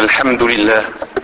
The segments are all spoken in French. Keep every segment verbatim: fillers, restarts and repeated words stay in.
Alhamdulillah.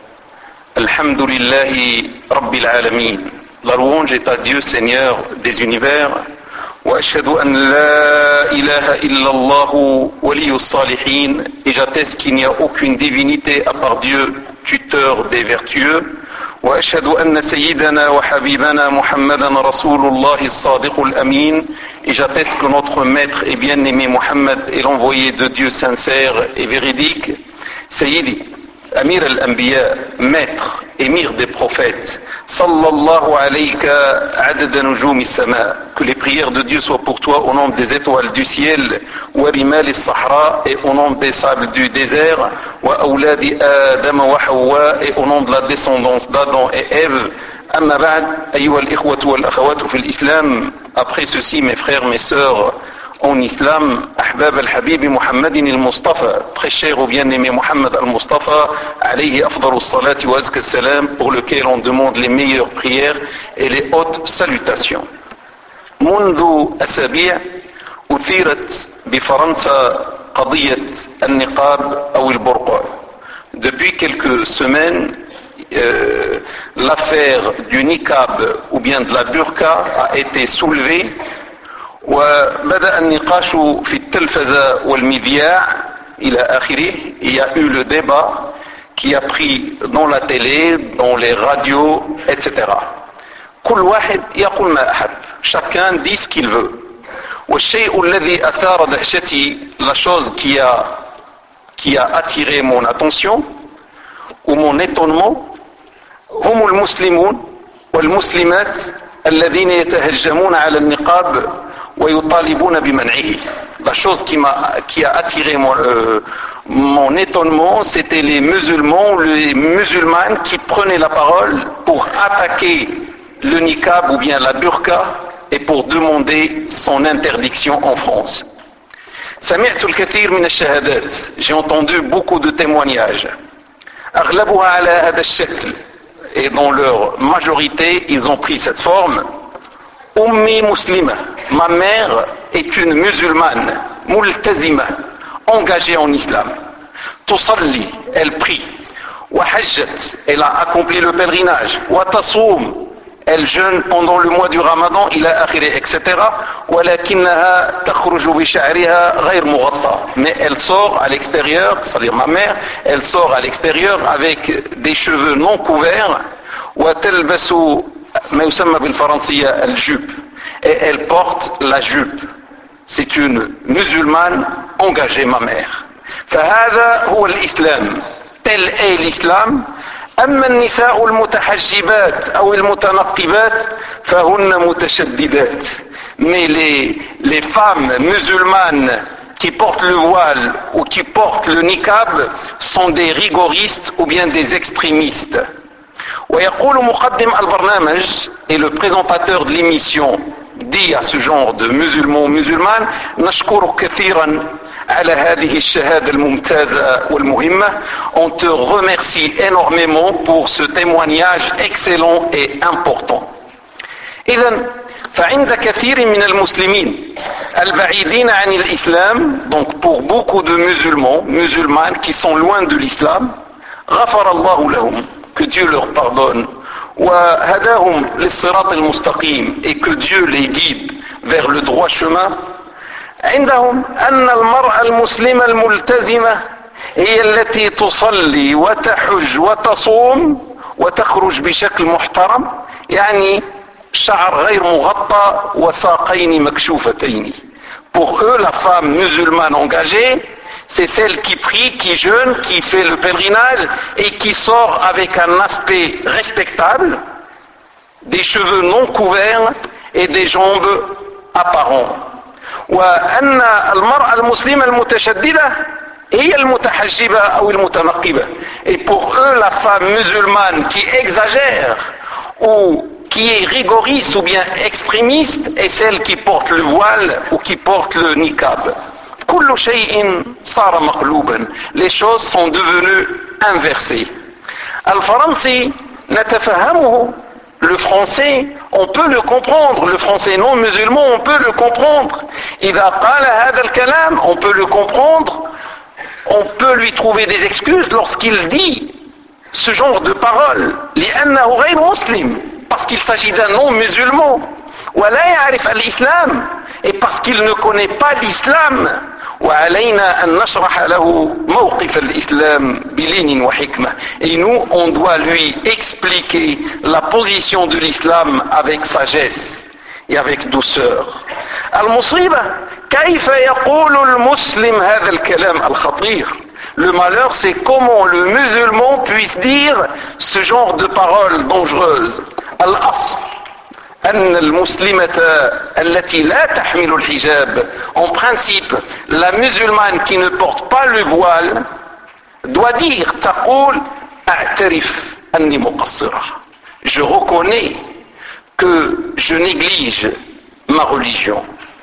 Alhamdulillahi Rabbil Alamin. La louange est à Dieu, Seigneur des univers. Wa ashhadu an la ilaha illallah waliyus salihin. Et j'atteste qu'il n'y a aucune divinité à part Dieu, tuteur des vertueux. Wa ashhadu anna sayyidana wa habibana Muhammadan Rasulullah as-Sadiq al-Amin. Et j'atteste que notre maître et bien-aimé Muhammad est l'envoyé de Dieu sincère et véridique. Sayyidi, Amir al-Anbiya, maître, émir des prophètes, sallallahu alayka adada nujum as-sama, que les prières de Dieu soient pour toi au nombre des étoiles du ciel, wa rimal as-sahra, et au nombre des sables du désert, wa awladi Adam wa Hawa, et au nom de la descendance d'Adam et Ève. Amma ba'd, ayyuha al-ikhwatu wal-akhawatu fi al-islam. Après ceci, mes frères, mes sœurs en islam, ahbab al-habib Muhammadin al-Mustafa, très cher au bien-aimé Muhammad al-Mustafa, alayhi afdalu salati wa azka salam, pour lequel on demande les meilleures prières et les hautes salutations. منذ أسابيع أثيرت بفرنسا قضية النقاب أو البرقع. Depuis quelques semaines, euh, l'affaire du niqab ou bien de la burqa a été soulevée. وبدأ النقاش في التلفزة والمذياع إلى آخره. Il y a eu le débat qui a pris dans la télé, dans les radios, et cetera. كل واحد يقول ما أحب. Chacun dit ce qu'il veut. والشيء الذي أثار دهشتي, la chose qui a qui a attiré mon attention ou mon étonnement, هم المسلمون والمسلمات الذين يتهجمون على النقاب ويطالبون بمنعه. La chose qui m'a qui a attiré mon, euh, mon étonnement, c'était les musulmans, les musulmanes qui prenaient la parole pour attaquer le niqab ou bien la burqa et pour demander son interdiction en France. سمعت الكثير من الشهادات. J'ai entendu beaucoup de témoignages. أغلبها على هذا الشكل. Et dans leur majorité, ils ont pris cette forme. Ummi muslima, ma mère est une musulmane, multazima, engagée en islam. Tusalli, elle prie. Wa hajjat, elle a accompli le pèlerinage. Wa tasoum, elle jeûne pendant le mois du Ramadan, ila akhiri, et cetera. Walakinnaha takhruju bi sha'riha ghayr mughatta. Mais elle sort à l'extérieur, c'est-à-dire ma mère, elle sort à l'extérieur avec des cheveux non couverts. Wa talbasu ما يسمى بالفرنسية الجوب, et elle porte la jupe. C'est une musulmane engagée, ma mère. فهذا هو الإسلام. tel est l'islam. أما النساء المتحجبات أو المتنقبات فهن متشددات. Mais les, les femmes musulmanes qui portent le voile ou qui portent le niqab sont des rigoristes ou bien des extrémistes. ويقول مقدم البرنامج, et le présentateur de l'émission dit à ce genre de musulmans musulmanes, نشكرك كثيرا على هذه الشهادة الممتازة والمهمة. On te remercie énormément pour ce témoignage excellent et important. إذن فعند كثير من المسلمين البعيدين عن الإسلام, donc pour beaucoup de musulmans, musulmanes qui sont loin de l'islam, غفر الله لهم, que Dieu leur pardonne, وهداهم للصراط المستقيم, et que Dieu les guide vers le droit chemin. عندهم أن المرأة المسلمة الملتزمة هي التي تصلي وتحج وتصوم وتخرج بشكل محترم, يعني شعر غير مغطى وساقين مكشوفتين. Pour eux, la femme musulmane engagée, c'est celle qui prie, qui jeûne, qui fait le pèlerinage et qui sort avec un aspect respectable, des cheveux non couverts et des jambes apparentes. وأن المرأة المسلمة المتشددة هي المتحجبة أو المتنقبة. Et pour eux, la femme musulmane qui exagère ou qui est rigoriste ou bien extrémiste est celle qui porte le voile ou qui porte le niqab. كل شيء صار مقلوبا. Les choses sont devenues inversées. الفرنسي نتفهمه. Le français, on peut le comprendre. Le français non musulman, on peut le comprendre. إذا قال هذا الكلام, on peut le comprendre on peut lui trouver des excuses lorsqu'il dit ce genre de paroles. لأنه غير مسلم, parce qu'il s'agit d'un non-musulman. ولا يعرف الإسلام, et parce qu'il ne connaît pas l'islam. وعلينا أن نشرح له موقف الإسلام بلين وحكمة. Et nous, on doit lui expliquer la position de l'islam avec sagesse et avec douceur. المصيبة كيف يقول المسلم هذا الكلام الخطير. Le malheur, c'est comment le musulman puisse dire ce genre de paroles dangereuses. الأصل أن المسلمة التي لا تحمل الحجاب, en principe, la musulmane qui ne porte pas le voile doit dire تقول أعترف أني مقصرة. Je reconnais que je néglige ma religion.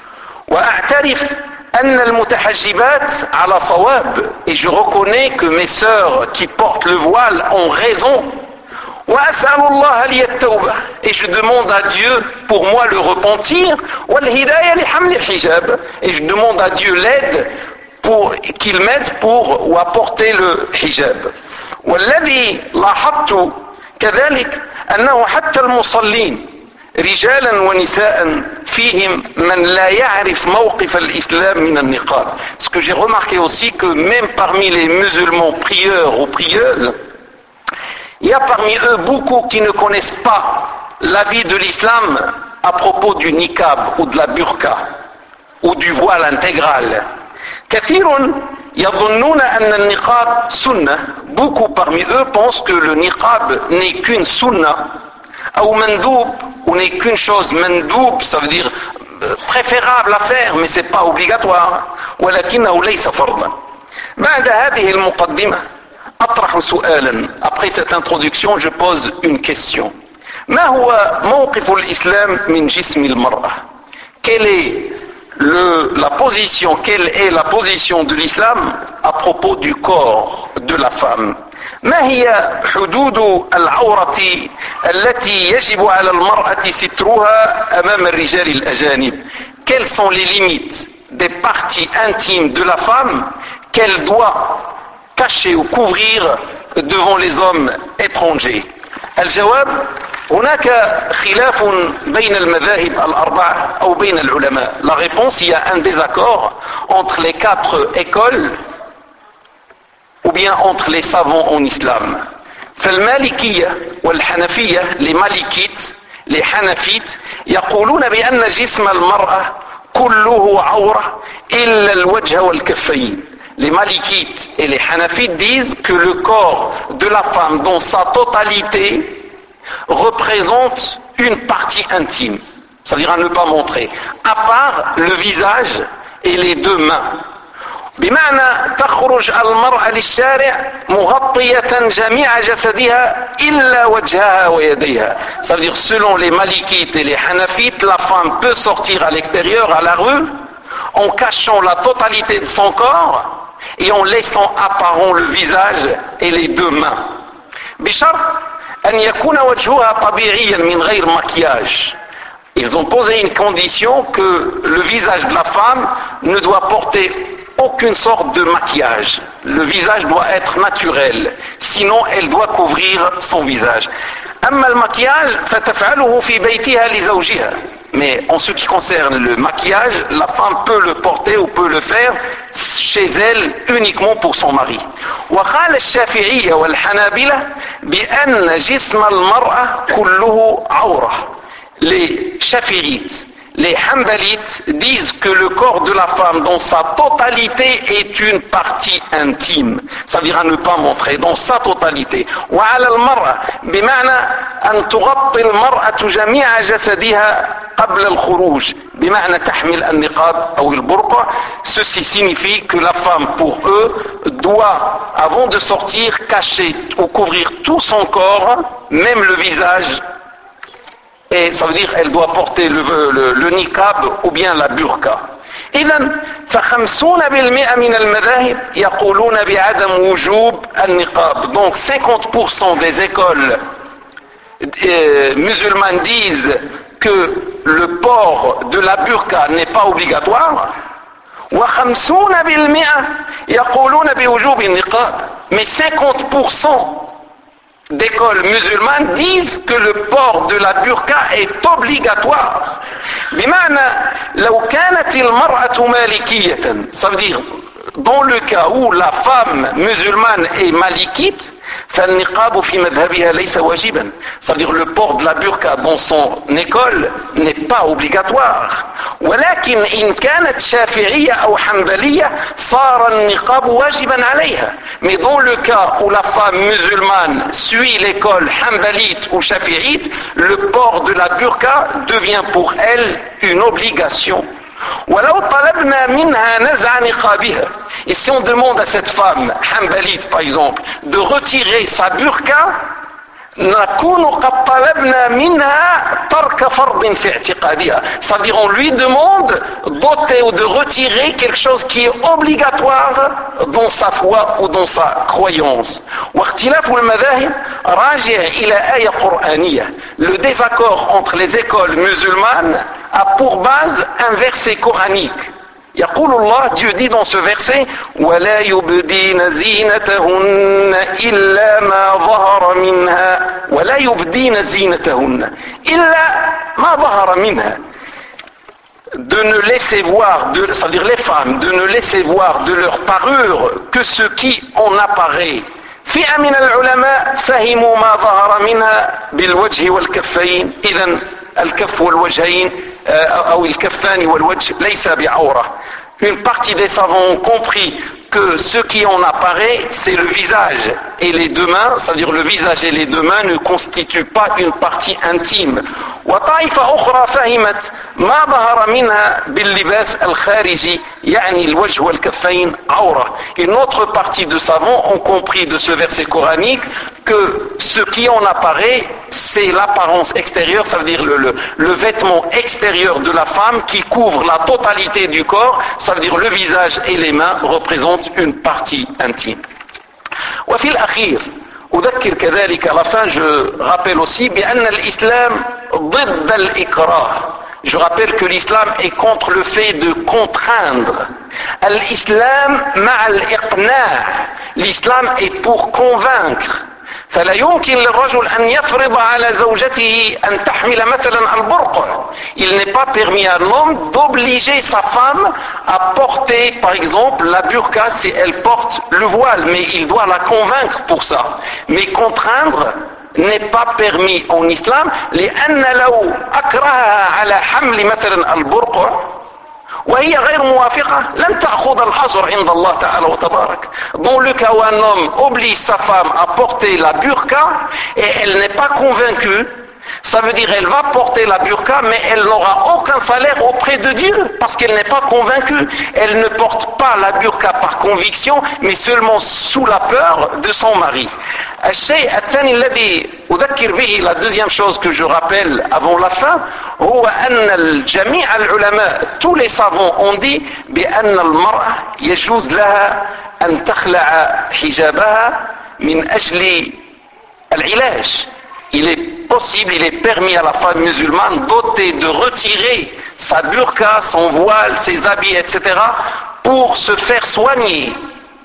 وأعترف أن المتحجبات على صواب, et je reconnais que mes sœurs qui portent le voile ont raison. وأسأل الله لي التوبة, et je demande à Dieu pour moi le repentir. والهداية لحمل الحجاب, et je demande à Dieu l'aide pour qu'il m'aide pour ou à porter le hijab. والذي لاحظت كذلك أنه حتى المصلين رجالا ونساء فيهم من لا يعرف موقف الإسلام من النقاب. Ce que j'ai remarqué aussi, que même parmi les musulmans prieurs ou prieuses, il y a parmi eux beaucoup qui ne connaissent pas l'avis de l'islam à propos du niqab ou de la burqa ou du voile intégral. كثير يظنون أن النقاب سنة. Beaucoup parmi eux pensent que le niqab n'est qu'une sunna ou mandoub, ou n'est qu'une chose mandoub, ça veut dire préférable à faire, mais c'est pas obligatoire. ولكنه ليس فرضا. بعد هذه المقدمة أطرح سؤالا. Après cette introduction, je pose une question. ما هو موقف الإسلام من جسم المرأة? Quelle est le, la position, quelle est la position de l'islam à propos du corps de la femme? ما هي حدود العورة التي يجب على المرأة سترها أمام الرجال الأجانب? Quelles sont les limites des parties intimes de la femme qu'elle doit cacher ou couvrir devant les hommes étrangers? الجواب: هناك خلاف بين المذاهب الأربعة أو بين العلماء. La réponse: il y a un désaccord entre les quatre écoles ou bien entre les savants en islam. فالمالكية والحنفية, les malikites, les hanafites, يقولون بأن جسم المرأة كله عورة إلا الوجه والكفين. Les malikites et les hanafites disent que le corps de la femme dans sa totalité représente une partie intime, c'est-à-dire à ne pas montrer, à part le visage et les deux mains. بمعنى تخرج المرأة للشارع مغطية جميع جسدها إلا وجهها ويديها. Ça veut dire, selon les malikites et les hanafites, la femme peut sortir à l'extérieur, à la rue, en cachant la totalité de son corps et en laissant apparent le visage et les deux mains. بشرط أن يكون وجهها طبيعيا من غير maquillage. Ils ont posé une condition, que le visage de la femme ne doit porter aucune sorte de maquillage. Le visage doit être naturel, sinon elle doit couvrir son visage. أما المكياج فتفعله في بيتها لزوجها. Mais en ce qui concerne le maquillage, la femme peut le porter ou peut le faire chez elle uniquement pour son mari. وقال الشافعية والحنابلة بأن جسم المرأة كله عورة. Les chafirites, les hanbalites disent que le corps de la femme dans sa totalité est une partie intime, c'est-à-dire à ne pas montrer dans sa totalité. وعلى المرأة بمعنى أن تغطي المرأة جميع جسدها قبل الخروج بمعنى تحمل النقاب أو البرقع. Ceci signifie que la femme, pour eux, doit, avant de sortir, cacher ou couvrir tout son corps, même le visage. Et ça veut dire qu'elle doit porter le, le, le niqab ou bien la burqa. إذن فخمسون بالمئة من المذاهب يقولون بعدم وجوب النقاب. Donc cinquante pour cent des écoles euh, musulmanes disent que le port de la burqa n'est pas obligatoire. وخمسون بالمئة يقولون بوجوب النقاب. Mais cinquante pour cent d'écoles musulmanes disent que le port de la burqa est obligatoire. بمعنى لو كانت المرأة مالكية, ça veut dire dans le cas où la femme musulmane est malikite, فالنقاب في مذهبها ليس واجبا. Ça veut dire le port de la burqa dans son école n'est pas obligatoire. ولكن إن كانت شافعية أو حنبلية صار النقاب واجبا عليها. Mais dans le cas où la femme musulmane suit l'école hanbalite ou shafi'ite, le port de la burqa devient pour elle une obligation. ولو طلبنا منها نزع نقابها. Et si on demande à cette femme hanbalite par exemple de retirer sa burqa, نكون قد طلبنا منها ترك فرض في اعتقادها. C'est-à-dire on lui demande d'ôter ou de retirer quelque chose qui est obligatoire dans sa foi ou dans sa croyance. واختلاف المذاهب راجع إلى آية قرآنية. Le désaccord entre les écoles musulmanes a pour base un verset coranique. يقول الله, Dieu dit dans ce verset, ولا يبدين زينتهن إلا ما ظهر منها ولا يبدين زينتهن إلا ما ظهر منها. De ne laisser voir, de, c'est-à-dire les femmes, de ne laisser voir de leur parure que ce qui en apparaît. فئة من العلماء فهموا ما ظهر منها بالوجه والكفين. إذن الكف والوجهين أو الكفان والوجه ليس بعورة. Une partie des savants ont compris que ce qui en apparaît, c'est le visage et les deux mains, c'est-à-dire le visage et les deux mains ne constituent pas une partie intime. وطائفة أخرى فهمت ما ظهر منها باللباس الخارجي يعني الوجه والكفين عورة. Une autre partie de savants ont compris de ce verset coranique que ce qui en apparaît, c'est l'apparence extérieure, ça veut dire le, le, le vêtement extérieur de la femme qui couvre la totalité du corps, ça veut dire le visage et les mains représentent une partie intime. وفي الأخير أذكر كذلك à la fin je rappelle aussi بأن الإسلام ضد الإكراه. Je rappelle que l'islam est contre le fait de contraindre. الإسلام مع الإقناع. L'islam est pour convaincre. فلا يمكن للرجل أن يفرض على زوجته أن تحمل مثلا البرقع. Il n'est pas permis à l'homme d'obliger sa femme à porter par exemple la burqa si elle porte le voile, mais il doit la convaincre pour ça. Mais contraindre n'est pas permis en islam. لأن لو أكرهها على حمل مثلا البرقع وهي غير موافقة لن تأخذ الأجر عند الله تعالى وتبارك. Dans le cas où un homme oblige sa femme à porter la burqa et elle n'est pas convaincue, ça veut dire elle va porter la burqa mais elle n'aura aucun salaire auprès de Dieu parce qu'elle n'est pas convaincue. Elle ne porte pas la burqa par conviction mais seulement sous la peur de son mari. الشيء الثاني الذي أذكر به, la deuxième chose que je rappelle avant la fin, هو أن الجميع العلماء, tous les savants ont dit بأن المرأة يجوز لها أن تخلع حجابها من أجل العلاج. Il est possible, il est permis à la femme musulmane d'ôter, de retirer sa burqa, son voile, ses habits, et cetera pour se faire soigner.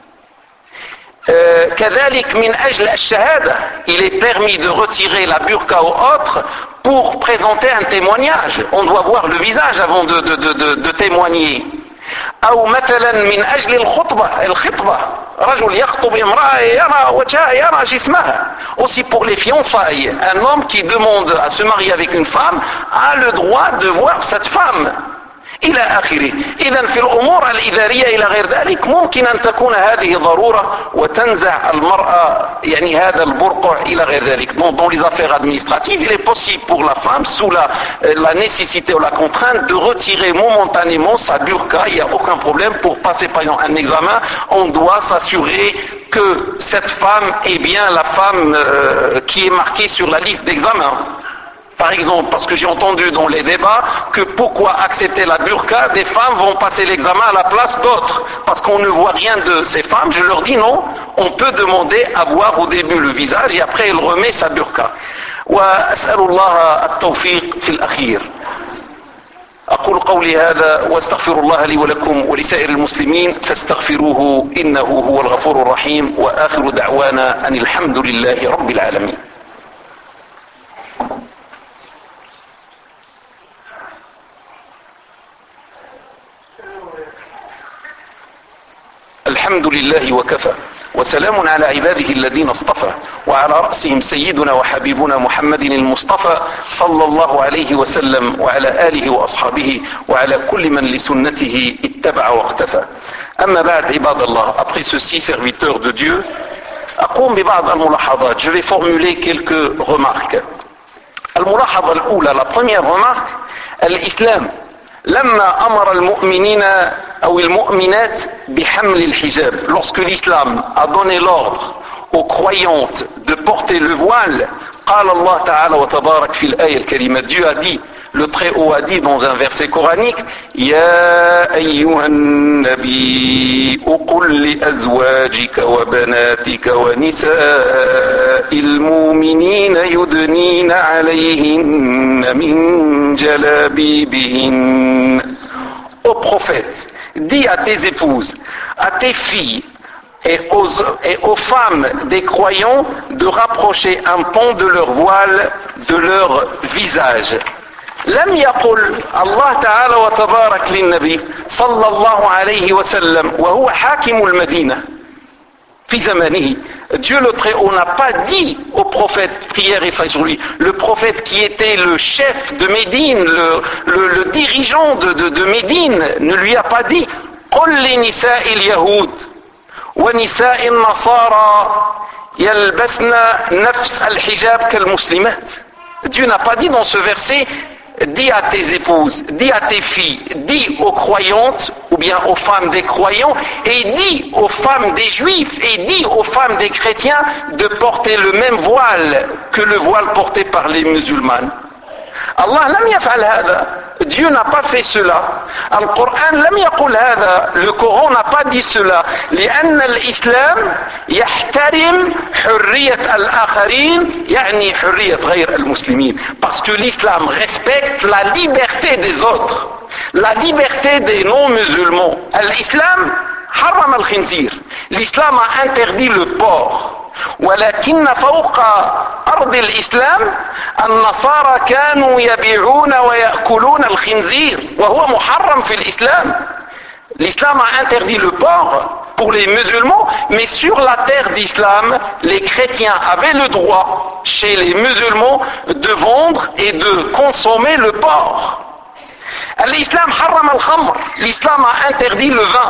كذلك من أجل الشهادة, il est permis de retirer la burqa ou autre pour présenter un témoignage. On doit voir le visage avant de, de, de, de, de témoigner. أو مثلا من أجل الخطبة الخطبة رجل يخطب امرأة يرى وجهها يرى جسمها. Aussi pour les fiançailles, un homme qui demande à se marier avec une femme a le droit de voir cette femme. إلى آخره. إذن في الأمور الإدارية إلى غير ذلك ممكن أن تكون هذه ضرورة وتنزع المرأة يعني هذا البرقع إلى غير ذلك. Donc, dans les affaires administratives, il est possible pour la femme, sous la, la nécessité ou la contrainte, de retirer momentanément sa burqa. Il n'y a aucun problème. Pour passer par exemple un examen, on doit s'assurer que cette femme est bien la femme euh, qui est marquée sur la liste d'examen. Par exemple, parce que j'ai entendu dans les débats que pourquoi accepter la burqa, des femmes vont passer l'examen à la place d'autres, parce qu'on ne voit rien de ces femmes. Je leur dis non, on peut demander à voir au début le visage et après elle remet sa burqa. وأسأل الله التوفيق في الأخير. أقول قولي هذا واستغفر الله لي ولكم ولسائر المسلمين فاستغفروه إنه هو الغفور الرحيم وآخر دعوانا أن الحمد لله رب العالمين. الحمد لله وكفى وسلام على عباده الذين اصطفى وعلى رأسهم سيدنا وحبيبنا محمد المصطفى صلى الله عليه وسلم وعلى آله وأصحابه وعلى كل من لسنته اتبع واقتفى. أما بعد عباد الله, après ceci serviteurs de Dieu, أقوم ببعض الملاحظات. Je vais formuler quelques remarques. الملاحظة الأولى, la première remarque, الإسلام لما أمر المؤمنين أو المؤمنات بحمل الحجاب, lorsque l'islam a donné l'ordre aux croyantes de porter le voile, قال الله تعالى وتبارك في الآية الكريمة, Dieu a dit, le Très-Haut a dit dans un verset coranique, يا أيها النبي قل لأزواجك وبناتك ونساء المؤمنين يدنين عليهن من جلابيبهن. Ô prophète, dis à tes épouses, à tes filles et aux, et aux femmes des croyants de rapprocher un pan de leur voile de leur visage. لم يقل الله تعالى وتبارك للنبي صلى الله عليه وسلم وهو حاكم المدينة في زمانه. Dieu le Très-Haut n'a pas dit au prophète, prière et salut sur lui, le prophète qui était le chef de Médine, le, le, le dirigeant de, de, de Médine, ne lui a pas dit قل لنساء اليهود ونساء النصارى يلبسن نفس الحجاب كالمسلمات. Dieu n'a pas dit dans ce verset, dis à tes épouses, dis à tes filles, dis aux croyantes ou bien aux femmes des croyants et dis aux femmes des juifs et dis aux femmes des chrétiens de porter le même voile que le voile porté par les musulmanes. Allah lam yaf'al hada. Dieu n'a pas fait cela. Al-Qur'an lam yaqul hada. Le Coran n'a pas dit cela. لأن الإسلام يحترم حرية الآخرين يعني حرية غير المسلمين. Parce que l'islam respecte la liberté des autres, la liberté des non-musulmans. L'islam حرم الخنزير. L'islam a interdit le porc. ولكن فوق أرض الإسلام النصارى كانوا يبيعون ويأكلون الخنزير وهو محرم في الإسلام. L'islam a interdit le porc pour les musulmans, mais sur la terre d'islam, les chrétiens avaient le droit chez les musulmans de vendre et de consommer le porc. L'islam حرم الخمر. L'islam a interdit le vin.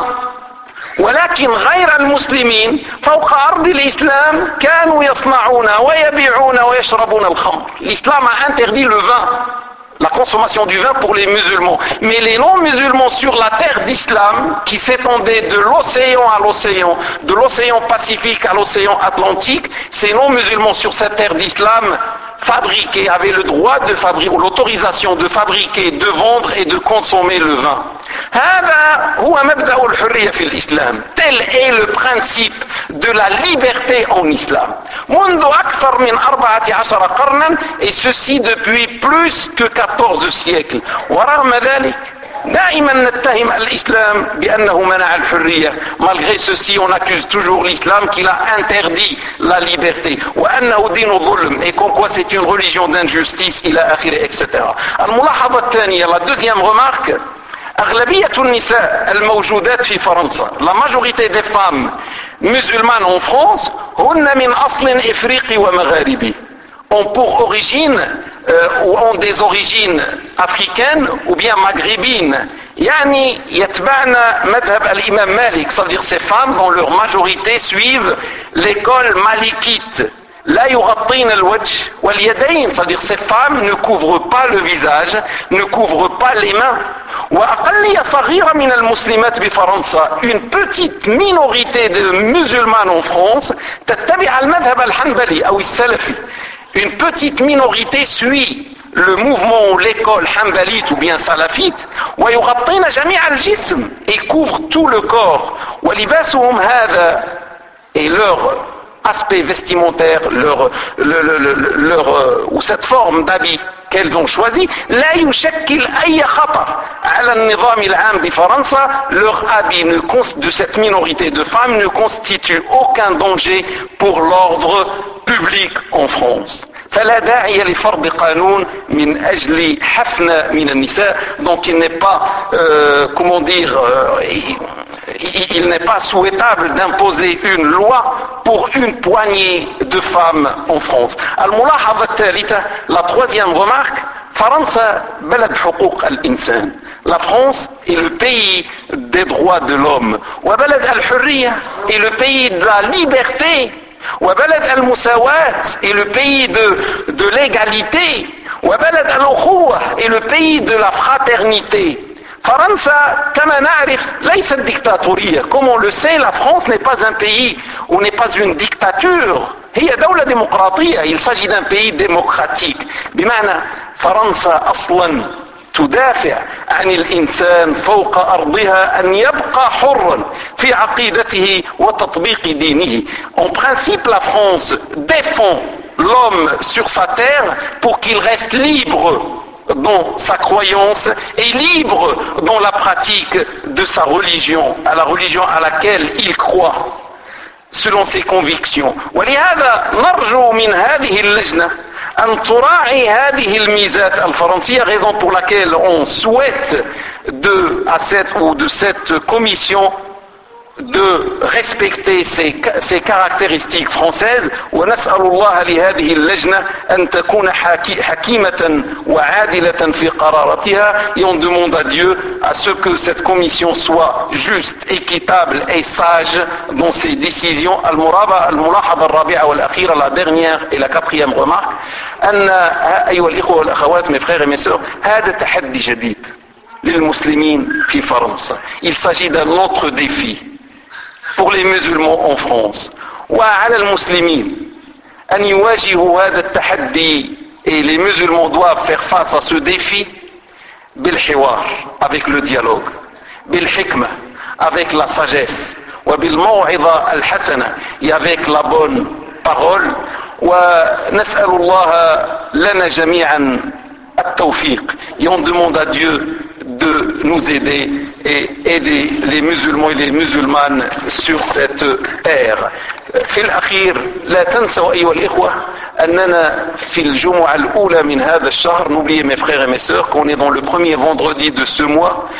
ولكن غير المسلمين فوق أرض الإسلام كانوا يصنعون ويبيعون ويشربون الخمر. L'islam a interdit le vin, la consommation du vin pour les musulmans. Mais les non-musulmans sur la terre d'islam, qui s'étendait de l'océan à l'océan, de l'océan Pacifique à l'océan Atlantique, ces non-musulmans sur cette terre d'islam fabriquaient, avaient le droit de fabriquer, ou l'autorisation de fabriquer, de vendre et de consommer le vin. هذا هو مبدأ الحرية في الإسلام. Tel est le principe de la liberté en islam. منذ أكثر من أربعة عشر قرنا, et ceci depuis plus que quatorze siècles. ورغم ذلك دائما نتهم الإسلام بأنه منع الحرية. Malgré ceci, on accuse toujours l'islam qu'il a interdit la liberté. وأنه دين ظلم, et comme quoi c'est une religion d'injustice, إلى آخره, et cetera. الملاحظة الثانية, la deuxième remarque, أغلبية النساء الموجودات في فرنسا, la majorité des femmes musulmanes en France, هن من أصل إفريقي ومغاربي, ont pour origine euh, ou ont des origines africaines ou bien maghrébines. يعني يتبعن مذهب الإمام مالك, c'est-à-dire ces femmes dans leur majorité suivent l'école malikite. لا يغطين الوجه واليدين, c'est-à-dire ces femmes ne couvrent pas le visage, ne couvrent pas les mains. وأقلية صغيرة من المسلمات بفرنسا, une petite minorité de musulmanes en France, تتبع المذهب الحنبلي أو السلفي. Une petite minorité suit le mouvement ou l'école hanbalite ou bien salafite, ويغطين جميع الجسم, et couvre tout le corps. ولباسهم هذا, et leur aspect vestimentaire, leur, leur, leur, leur ou cette forme d'habit qu'elles ont choisi, لا يشكل أي خطر على النظام العام بفرنسا. Leur habit ne, de cette minorité de femmes ne constitue aucun danger pour l'ordre public en France. فلا داعي لفرض قانون من أجل حفنة من النساء. Donc il n'est pas, euh, comment dire, euh, il, il n'est pas souhaitable d'imposer une loi pour une poignée de femmes en France. الملاحظة الثالثة, la troisième remarque, فرنسا بلد حقوق الإنسان. La France est le pays des droits de l'homme. وبلد الحرية est le pays de la liberté. وبلد المساواة est le pays de, de l'égalité. وبلد الأخوة est le pays de la fraternité. فرنسا كما نعرف ليست ديكتاتورية. Comme on le sait, la France n'est pas un pays ou n'est pas une dictature. هي دولة ديمقراطية. Il s'agit d'un pays démocratique. بمعنى فرنسا أصلا تدافع عن الإنسان فوق أرضها أن يبقى حرا في عقيدته وتطبيق دينه. En principe, la France défend l'homme sur sa terre pour qu'il reste libre dans sa croyance et libre dans la pratique de sa religion, à la religion à laquelle il croit, selon ses convictions. ولهذا نرجو من هذه اللجنة أن تراعي هذه الميزات الفرنسية, raison pour laquelle on souhaite de, à cette, ou de cette commission de respecter ces, ces caractéristiques françaises. ونسأل الله لهذه اللجنة أن تكون حكيمة وعادلة في قراراتها, et on demande à Dieu à ce que cette commission soit juste, équitable et sage dans ses décisions. الملاحظة الرابعة والأخيرة, la dernière et la quatrième remarque, أن أيها الإخوة والأخوات, mes frères et mes sœurs, هذا تحدي جديد للمسلمين في فرنسا. Il s'agit d'un autre défi pour les musulmans en France. وعلى المسلمين أن يواجهوا هذا التحدي, et les musulmans doivent faire face à ce défi بالحوار, avec le dialogue, بالحكمة, avec la sagesse, وبالموعظة الحسنة, et avec la bonne parole. ونسأل الله لنا جميعا التوفيق, et on demande à Dieu de nous aider et aider les musulmans et les musulmanes sur cette terre. في الأخير لا تنسوا أيها الإخوة أننا في الجمعة الأولى من هذا الشهر, n'oubliez mes frères et mes sœurs qu'on est dans le premier vendredi de ce mois,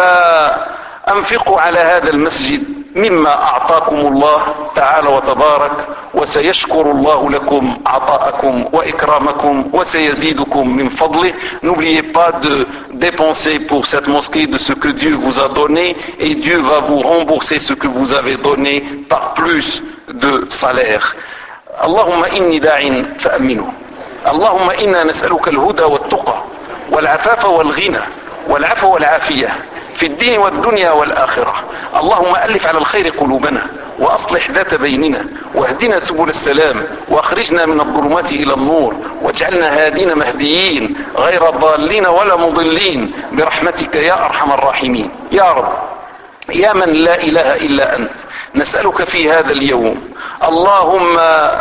فأنفقوا على هذا المسجد مما أعطاكم الله تعالى وتبارك, وسيشكر الله لكم عطاءكم وإكرامكم وسيزيدكم من فضله. N'oubliez pas de dépenser pour cette mosquée de ce que Dieu vous a donné, et Dieu va vous rembourser ce que vous avez donné par plus de salaire. اللهم إني داع فأمنه. اللهم إنا نسألك الهدى والتقى والعفاف والغنى والعفو والعافية في الدين والدنيا والآخرة. اللهم ألف على الخير قلوبنا وأصلح ذات بيننا واهدنا سبل السلام وأخرجنا من الظلمات إلى النور واجعلنا هادين مهديين غير ضالين ولا مضلين برحمتك يا أرحم الراحمين. يا رب يا من لا إله إلا أنت, نسألك في هذا اليوم اللهم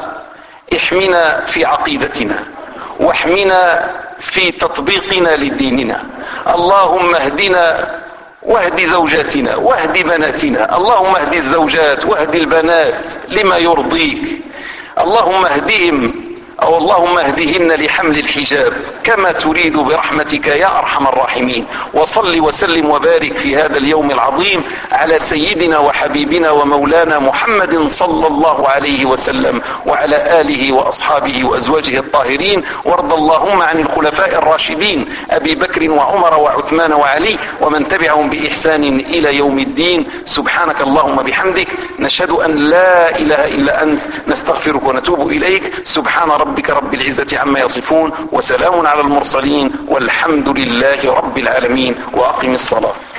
احمنا في عقيدتنا واحمنا في تطبيقنا لديننا. اللهم اهدنا واهد زوجاتنا واهد بناتنا. اللهم اهد الزوجات واهد البنات لما يرضيك. اللهم اهدهم أو اللهم اهدهن لحمل الحجاب كما تريد برحمتك يا أرحم الراحمين. وصل وسلم وبارك في هذا اليوم العظيم على سيدنا وحبيبنا ومولانا محمد صلى الله عليه وسلم وعلى آله وأصحابه وأزواجه الطاهرين. وارض اللهم عن الخلفاء الراشدين أبي بكر وعمر وعثمان وعلي ومن تبعهم بإحسان إلى يوم الدين. سبحانك اللهم بحمدك, نشهد أن لا إله إلا أنت, نستغفرك ونتوب إليك. سبحان ربك رب العزة عما يصفون وسلام على المرسلين والحمد لله رب العالمين. وأقم الصلاة.